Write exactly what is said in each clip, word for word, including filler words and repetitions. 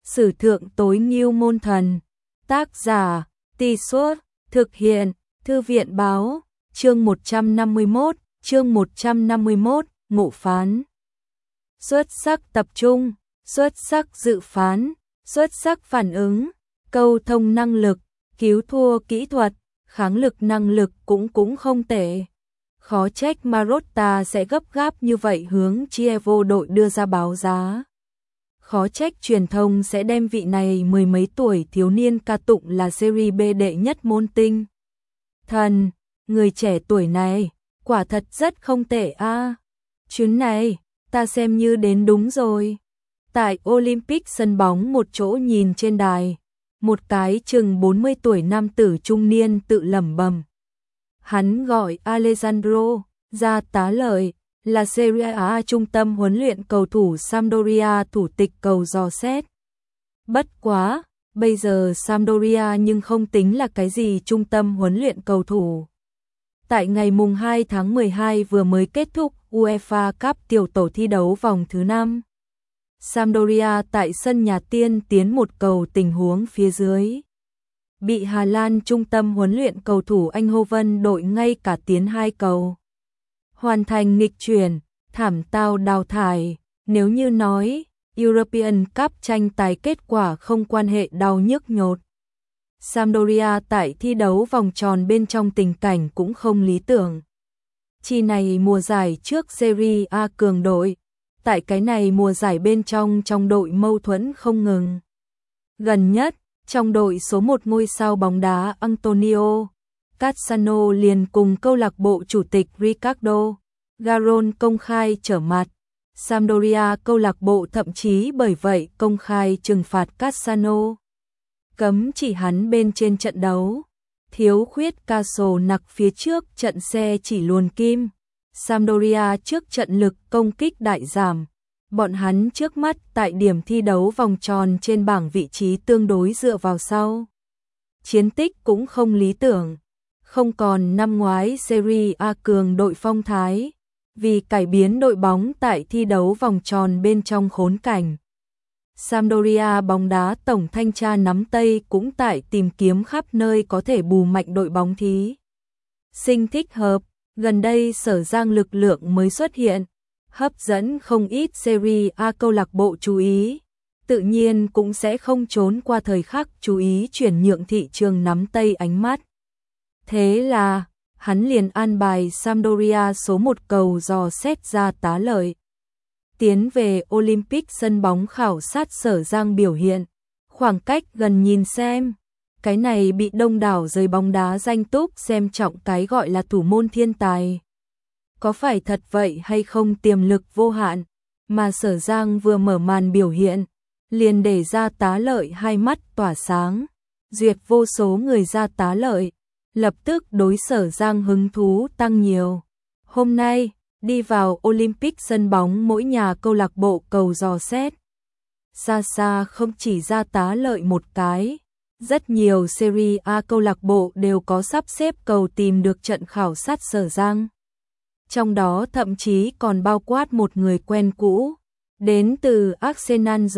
Sử thượng tối ngưu môn thần. Tác giả, Tì Suốt, thực hiện, Thư viện báo, chương một trăm năm mươi mốt, chương một trăm năm mươi mốt, ngộ phán. Xuất sắc tập trung, xuất sắc dự phán, xuất sắc phản ứng, câu thông năng lực, cứu thua kỹ thuật, kháng lực năng lực cũng cũng không tệ. Khó trách Marotta sẽ gấp gáp như vậy hướng Chievo đội đưa ra báo giá. Khó trách truyền thông sẽ đem vị này mười mấy tuổi thiếu niên ca tụng là Serie B đệ nhất môn tinh. Thần, người trẻ tuổi này, quả thật rất không tệ a. À. Chuyến này, ta xem như đến đúng rồi. Tại Olympic sân bóng một chỗ nhìn trên đài, một cái chừng bốn mươi tuổi nam tử trung niên tự lẩm bẩm. Hắn gọi Alessandro, ra tá lợi, là Serie A trung tâm huấn luyện cầu thủ Sampdoria thủ tịch cầu dò xét. Bất quá, bây giờ Sampdoria nhưng không tính là cái gì trung tâm huấn luyện cầu thủ. Tại ngày mùng hai tháng mười hai vừa mới kết thúc UEFA Cup tiểu tổ thi đấu vòng thứ năm. Sampdoria tại sân nhà tiên tiến một cầu tình huống phía dưới. Bị Hà Lan trung tâm huấn luyện cầu thủ Eindhoven đội ngay cả tiến hai cầu. Hoàn thành nghịch chuyển, thảm tao đào thải. Nếu như nói, European Cup tranh tài kết quả không quan hệ đau nhức nhột. Sampdoria tại thi đấu vòng tròn bên trong tình cảnh cũng không lý tưởng. Chi này mùa giải trước Serie A cường đội, tại cái này mùa giải bên trong trong đội mâu thuẫn không ngừng. Gần nhất, trong đội số một ngôi sao bóng đá Antonio Cassano liền cùng câu lạc bộ chủ tịch Ricardo Garon công khai trở mặt. Sampdoria câu lạc bộ thậm chí bởi vậy công khai trừng phạt Cassano. Cấm chỉ hắn bên trên trận đấu. Thiếu khuyết ca sổ nặc phía trước trận xe chỉ luồn kim. Sampdoria trước trận lực công kích đại giảm. Bọn hắn trước mắt tại điểm thi đấu vòng tròn trên bảng vị trí tương đối dựa vào sau. Chiến tích cũng không lý tưởng. Không còn năm ngoái Serie A cường đội phong thái. Vì cải biến đội bóng tại thi đấu vòng tròn bên trong khốn cảnh. Sampdoria bóng đá tổng thanh tra nắm Tây cũng tại tìm kiếm khắp nơi có thể bù mạnh đội bóng thí sinh thích hợp. Gần đây Sở Giang lực lượng mới xuất hiện, hấp dẫn không ít Serie A câu lạc bộ chú ý, tự nhiên cũng sẽ không trốn qua thời khắc chú ý chuyển nhượng thị trường nắm Tây ánh mắt. Thế là, hắn liền an bài Sampdoria số một cầu dò xét ra tá lợi. Tiến về Olympic sân bóng khảo sát Sở Giang biểu hiện, khoảng cách gần nhìn xem. Cái này bị đông đảo giới bóng đá danh túc xem trọng cái gọi là thủ môn thiên tài. Có phải thật vậy hay không tiềm lực vô hạn, mà Sở Giang vừa mở màn biểu hiện, liền để ra tá lợi hai mắt tỏa sáng, duyệt vô số người ra tá lợi, lập tức đối Sở Giang hứng thú tăng nhiều. Hôm nay, đi vào Olympic sân bóng mỗi nhà câu lạc bộ cầu dò xét. Xa xa không chỉ ra tá lợi một cái. Rất nhiều Serie A câu lạc bộ đều có sắp xếp cầu tìm được trận khảo sát Sở Giang. Trong đó thậm chí còn bao quát một người quen cũ, đến từ Arsenal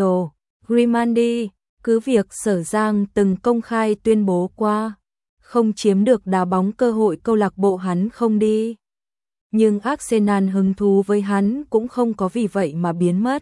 Grimandi, cứ việc Sở Giang từng công khai tuyên bố qua, không chiếm được đá bóng cơ hội câu lạc bộ hắn không đi. Nhưng Arsenal hứng thú với hắn cũng không có vì vậy mà biến mất.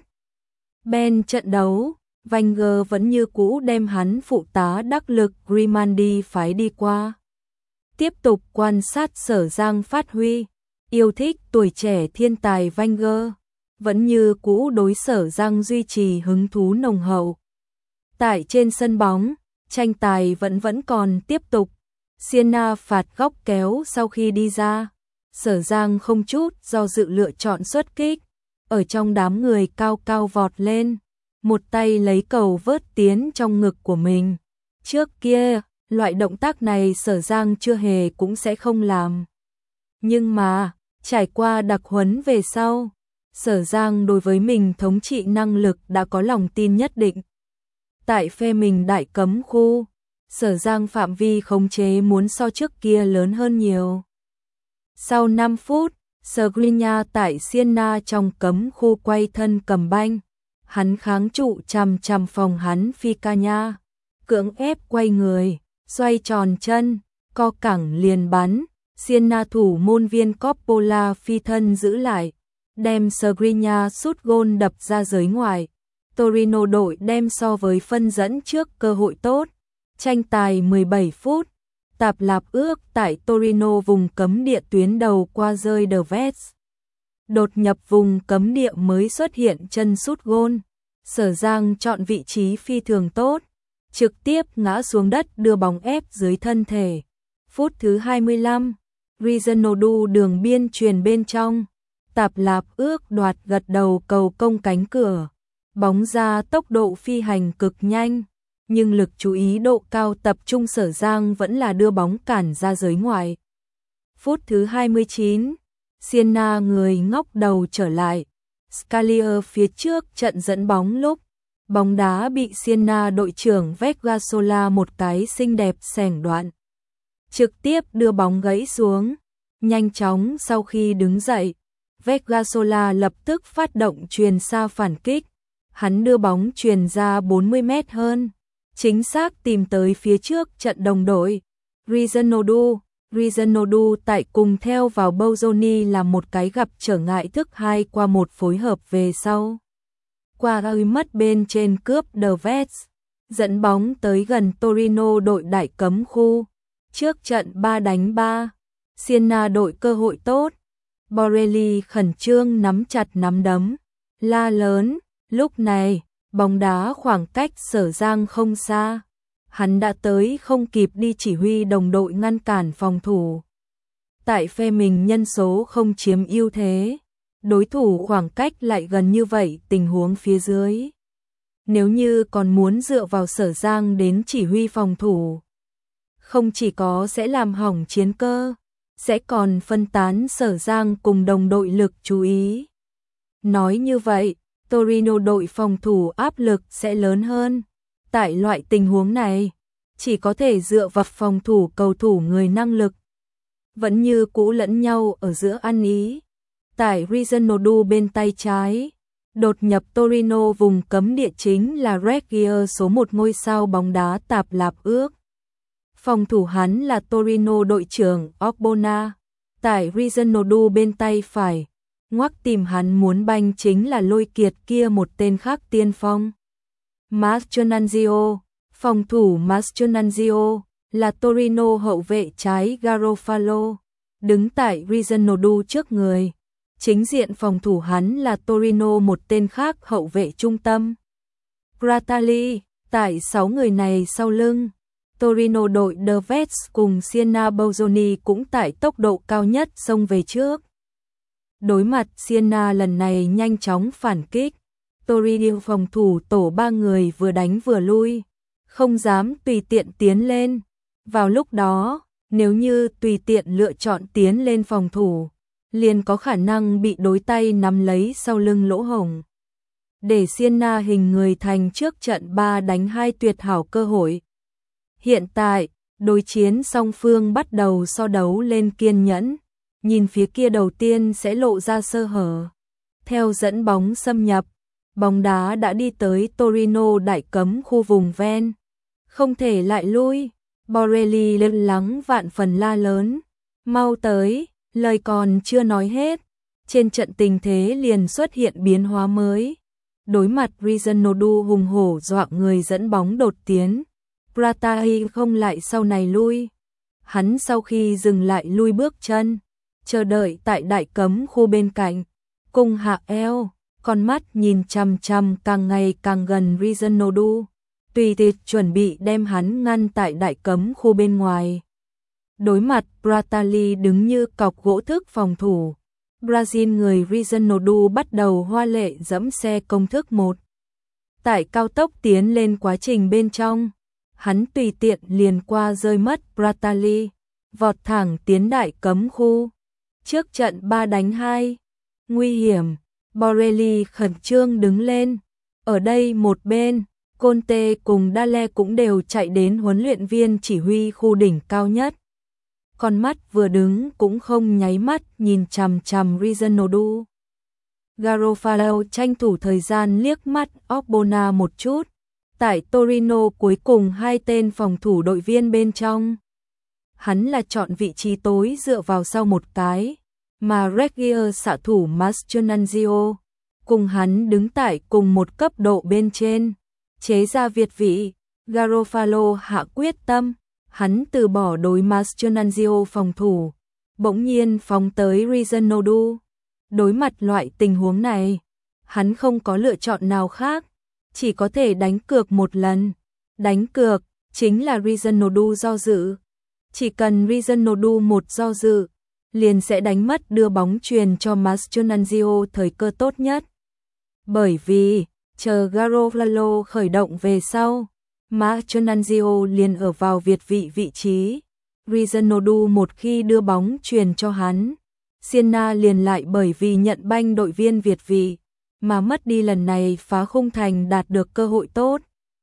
Bên trận đấu, Wenger vẫn như cũ đem hắn phụ tá đắc lực Grimandi phái đi qua. Tiếp tục quan sát Sở Giang phát huy, yêu thích tuổi trẻ thiên tài Wenger, vẫn như cũ đối Sở Giang duy trì hứng thú nồng hậu. Tại trên sân bóng, tranh tài vẫn vẫn còn tiếp tục. Siena phạt góc kéo sau khi đi ra. Sở Giang không chút do dự lựa chọn xuất kích, ở trong đám người cao cao vọt lên. Một tay lấy cầu vớt tiến trong ngực của mình. Trước kia, loại động tác này Sở Giang chưa hề cũng sẽ không làm. Nhưng mà, trải qua đặc huấn về sau, Sở Giang đối với mình thống trị năng lực đã có lòng tin nhất định. Tại phe mình đại cấm khu, Sở Giang phạm vi khống chế muốn so trước kia lớn hơn nhiều. Sau năm phút, Skriniar tại Siena trong cấm khu quay thân cầm banh. Hắn kháng trụ chằm chằm phòng hắn Picanya, cưỡng ép quay người, xoay tròn chân, co cẳng liền bắn. Siena thủ môn viên Coppola phi thân giữ lại, đem Skriniar sút gôn đập ra giới ngoài. Torino đội đem so với phân dẫn trước cơ hội tốt. Tranh tài mười bảy phút, tạp lạp ước tại Torino vùng cấm địa tuyến đầu qua rơi De Vets. Đột nhập vùng cấm địa mới xuất hiện chân sút gôn. Sở Giang chọn vị trí phi thường tốt, trực tiếp ngã xuống đất đưa bóng ép dưới thân thể. Phút thứ hai mươi lăm, Rizanodu đường biên truyền bên trong, tạp lạp ước đoạt gật đầu cầu công cánh cửa. Bóng ra tốc độ phi hành cực nhanh, nhưng lực chú ý độ cao tập trung Sở Giang vẫn là đưa bóng cản ra giới ngoài. Phút thứ hai mươi chín, Siena người ngóc đầu trở lại. Scalier phía trước trận dẫn bóng lúc, bóng đá bị Siena đội trưởng Vergasola một cái xinh đẹp xẻng đoạn. Trực tiếp đưa bóng gãy xuống. Nhanh chóng sau khi đứng dậy, Vergasola lập tức phát động chuyền xa phản kích. Hắn đưa bóng chuyền ra bốn mươi mét hơn, chính xác tìm tới phía trước trận đồng đội. Rizanodu, Rizanodu tại cùng theo vào Bozzoni là một cái gặp trở ngại thức hai qua một phối hợp về sau. Qua rơi mất bên trên cướp De Vets, dẫn bóng tới gần Torino đội đại cấm khu. Trước trận ba đánh ba, Siena đội cơ hội tốt. Borelli khẩn trương nắm chặt nắm đấm, la lớn. Lúc này, bóng đá khoảng cách Sở Giang không xa. Hắn đã tới không kịp đi chỉ huy đồng đội ngăn cản phòng thủ. Tại phe mình nhân số không chiếm ưu thế, đối thủ khoảng cách lại gần như vậy tình huống phía dưới. Nếu như còn muốn dựa vào Sở Giang đến chỉ huy phòng thủ, không chỉ có sẽ làm hỏng chiến cơ, sẽ còn phân tán Sở Giang cùng đồng đội lực chú ý. Nói như vậy, Torino đội phòng thủ áp lực sẽ lớn hơn. Tại loại tình huống này, chỉ có thể dựa vào phòng thủ cầu thủ người năng lực. Vẫn như cũ lẫn nhau ở giữa ăn ý. Tại Rizanodu bên tay trái, đột nhập Torino vùng cấm địa chính là Regier số một ngôi sao bóng đá tạp lạp ước. Phòng thủ hắn là Torino đội trưởng Ogbonna. Tại Rizanodu bên tay phải, ngoắc tìm hắn muốn banh chính là Lôi Kiệt kia một tên khác tiên phong. Mastroianzio, phòng thủ Mastroianzio là Torino hậu vệ trái Garofalo, đứng tại Rizanodu trước người. Chính diện phòng thủ hắn là Torino một tên khác hậu vệ trung tâm. Pratali, tại sáu người này sau lưng, Torino đội De Vets cùng Siena Bozzoni cũng tại tốc độ cao nhất xông về trước. Đối mặt Siena lần này nhanh chóng phản kích, Torino phòng thủ tổ ba người vừa đánh vừa lui, không dám tùy tiện tiến lên. Vào lúc đó, nếu như tùy tiện lựa chọn tiến lên phòng thủ, liền có khả năng bị đối tay nắm lấy sau lưng lỗ hổng. Để Siena hình người thành trước trận ba đánh hai tuyệt hảo cơ hội. Hiện tại, đối chiến song phương bắt đầu so đấu lên kiên nhẫn, nhìn phía kia đầu tiên sẽ lộ ra sơ hở. Theo dẫn bóng xâm nhập, bóng đá đã đi tới Torino đại cấm khu vùng ven, không thể lại lui. Borelli lo lắng vạn phần la lớn, mau tới. Lời còn chưa nói hết, trên trận tình thế liền xuất hiện biến hóa mới. Đối mặt Rizanodu hùng hổ dọa người dẫn bóng đột tiến, Pratali không lại sau này lui. Hắn sau khi dừng lại lui bước chân, chờ đợi tại đại cấm khu bên cạnh, cùng hạ eo, con mắt nhìn chằm chằm càng ngày càng gần Rizanodu, tùy tiện chuẩn bị đem hắn ngăn tại đại cấm khu bên ngoài. Đối mặt Pratali đứng như cọc gỗ thức phòng thủ, Brazil người Rizanodu bắt đầu hoa lệ dẫm xe công thức một. Tại cao tốc tiến lên quá trình bên trong, hắn tùy tiện liền qua rơi mất Pratali, vọt thẳng tiến đại cấm khu. Trước trận ba đánh hai, nguy hiểm, Borelli khẩn trương đứng lên. Ở đây một bên, Conte cùng Dale cũng đều chạy đến huấn luyện viên chỉ huy khu đỉnh cao nhất. Con mắt vừa đứng cũng không nháy mắt nhìn chằm chằm Rizanodu. Garofalo tranh thủ thời gian liếc mắt Ogbonna một chút. Tại Torino cuối cùng hai tên phòng thủ đội viên bên trong. Hắn là chọn vị trí tối dựa vào sau một cái, mà Regier xạ thủ Mastroianni cùng hắn đứng tại cùng một cấp độ bên trên. Chế ra việt vị, Garofalo hạ quyết tâm, hắn từ bỏ đối Mastroianni phòng thủ, bỗng nhiên phóng tới Rizanodu. Đối mặt loại tình huống này, hắn không có lựa chọn nào khác, chỉ có thể đánh cược một lần. Đánh cược chính là Rizanodu do dự. Chỉ cần Rizanodu một do dự, liền sẽ đánh mất đưa bóng truyền cho Mastroianni thời cơ tốt nhất. Bởi vì, chờ Garofalo khởi động về sau, Mastroianni liền ở vào việt vị vị trí. Rizanodu một khi đưa bóng truyền cho hắn, Siena liền lại bởi vì nhận banh đội viên việt vị, mà mất đi lần này phá khung thành đạt được cơ hội tốt.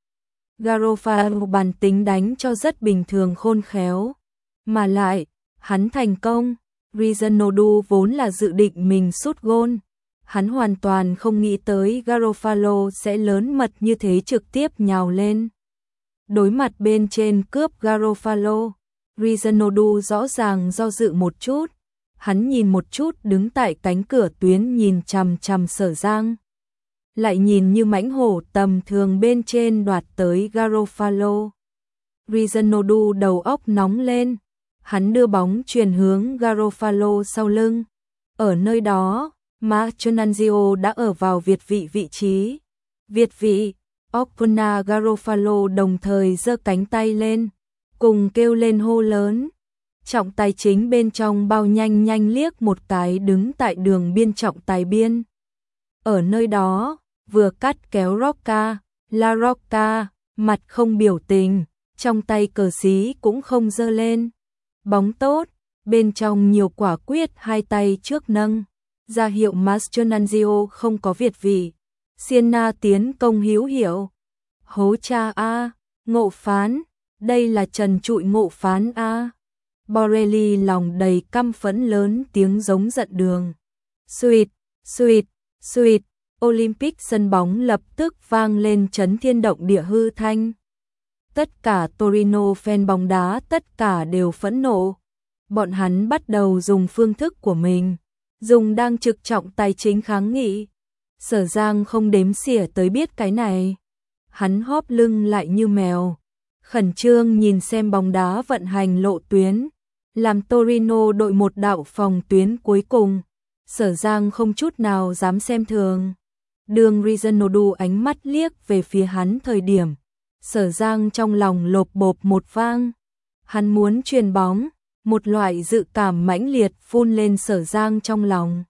Garofalo bản tính đánh cho rất bình thường khôn khéo, mà lại, hắn thành công. Rizanodu vốn là dự định mình sút gôn, hắn hoàn toàn không nghĩ tới Garofalo sẽ lớn mật như thế trực tiếp nhào lên. Đối mặt bên trên cướp Garofalo, Rizanodu rõ ràng do dự một chút, hắn nhìn một chút đứng tại cánh cửa tuyến nhìn chằm chằm Sở Giang, lại nhìn như mãnh hổ tầm thường bên trên đoạt tới Garofalo. Rizanodu đầu óc nóng lên, hắn đưa bóng truyền hướng Garofalo sau lưng. Ở nơi đó, Mastroianni đã ở vào việt vị vị trí. Việt vị, Ogbonna Garofalo đồng thời giơ cánh tay lên, cùng kêu lên hô lớn. Trọng tài chính bên trong bao nhanh nhanh liếc một cái đứng tại đường biên trọng tài biên. Ở nơi đó, vừa cắt kéo Rocca, La Rocca, mặt không biểu tình, trong tay cờ xí cũng không giơ lên. Bóng tốt, bên trong nhiều quả quyết hai tay trước nâng, ra hiệu Mastroianni không có việt vị. Siena tiến công hữu hiệu. Hố cha a, ngộ phán, đây là trần trụi ngộ phán a. Borelli lòng đầy căm phẫn lớn tiếng giống giận đường. Suýt, suýt, suýt, Olympic sân bóng lập tức vang lên chấn thiên động địa hư thanh. Tất cả Torino fan bóng đá tất cả đều phẫn nộ. Bọn hắn bắt đầu dùng phương thức của mình, dùng đang trực trọng tài chính kháng nghị. Sở Giang không đếm xỉa tới biết cái này. Hắn hóp lưng lại như mèo, khẩn trương nhìn xem bóng đá vận hành lộ tuyến, làm Torino đội một đạo phòng tuyến cuối cùng. Sở Giang không chút nào dám xem thường. Đường Rizanodu ánh mắt liếc về phía hắn thời điểm, Sở Giang trong lòng lộp bộp một vang. Hắn muốn chuyền bóng, một loại dự cảm mãnh liệt phun lên Sở Giang trong lòng.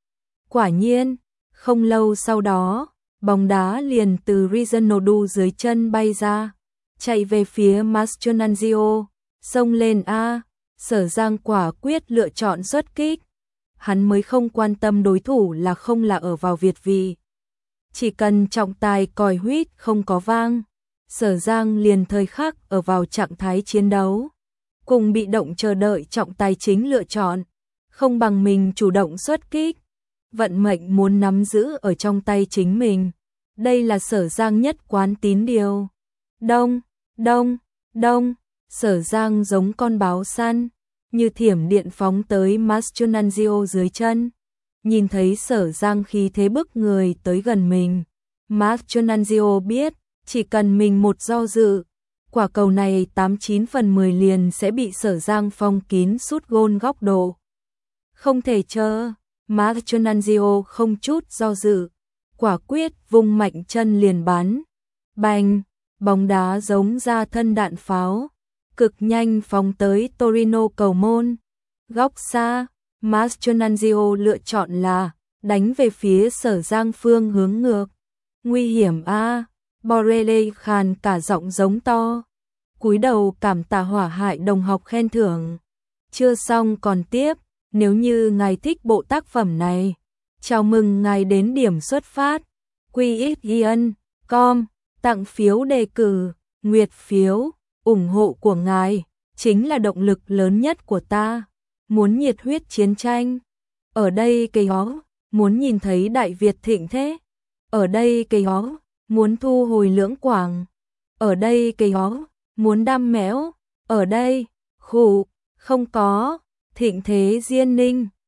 Quả nhiên, không lâu sau đó, bóng đá liền từ Rizanodu dưới chân bay ra, chạy về phía Mastroianni, xông lên a. Sở Giang quả quyết lựa chọn xuất kích. Hắn mới không quan tâm đối thủ là không là ở vào việt vị. Chỉ cần trọng tài còi huýt không có vang, Sở Giang liền thời khắc ở vào trạng thái chiến đấu, cùng bị động chờ đợi trọng tài chính lựa chọn, không bằng mình chủ động xuất kích. Vận mệnh muốn nắm giữ ở trong tay chính mình, đây là Sở Giang nhất quán tín điều. Đông, đông, đông, Sở Giang giống con báo săn, như thiểm điện phóng tới Mastroianni dưới chân. Nhìn thấy Sở Giang khí thế bức người tới gần mình, Mastroianni biết, chỉ cần mình một do dự, quả cầu này tám chín phần mười liền sẽ bị Sở Giang phong kín sút gôn góc độ. Không thể chờ, Mastroianni không chút do dự, quả quyết vung mạnh chân liền bắn. Bành, bóng đá giống ra thân đạn pháo, cực nhanh phóng tới Torino cầu môn. Góc xa, Mastroianni lựa chọn là đánh về phía Sở Giang phương hướng ngược. Nguy hiểm a, Borelli khàn cả giọng giống to. Cúi đầu cảm tạ hỏa hại đồng học khen thưởng. Chưa xong còn tiếp, nếu như ngài thích bộ tác phẩm này, chào mừng ngài đến điểm xuất phát. quy ích giê chấm com, tặng phiếu đề cử, nguyệt phiếu, ủng hộ của ngài chính là động lực lớn nhất của ta. Muốn nhiệt huyết chiến tranh, ở đây cây ó, muốn nhìn thấy Đại Việt thịnh thế. Ở đây cây hó, muốn thu hồi Lưỡng Quảng. Ở đây cây hó, muốn đam mẽo. Ở đây, khụ, không có, thịnh thế Diên Ninh.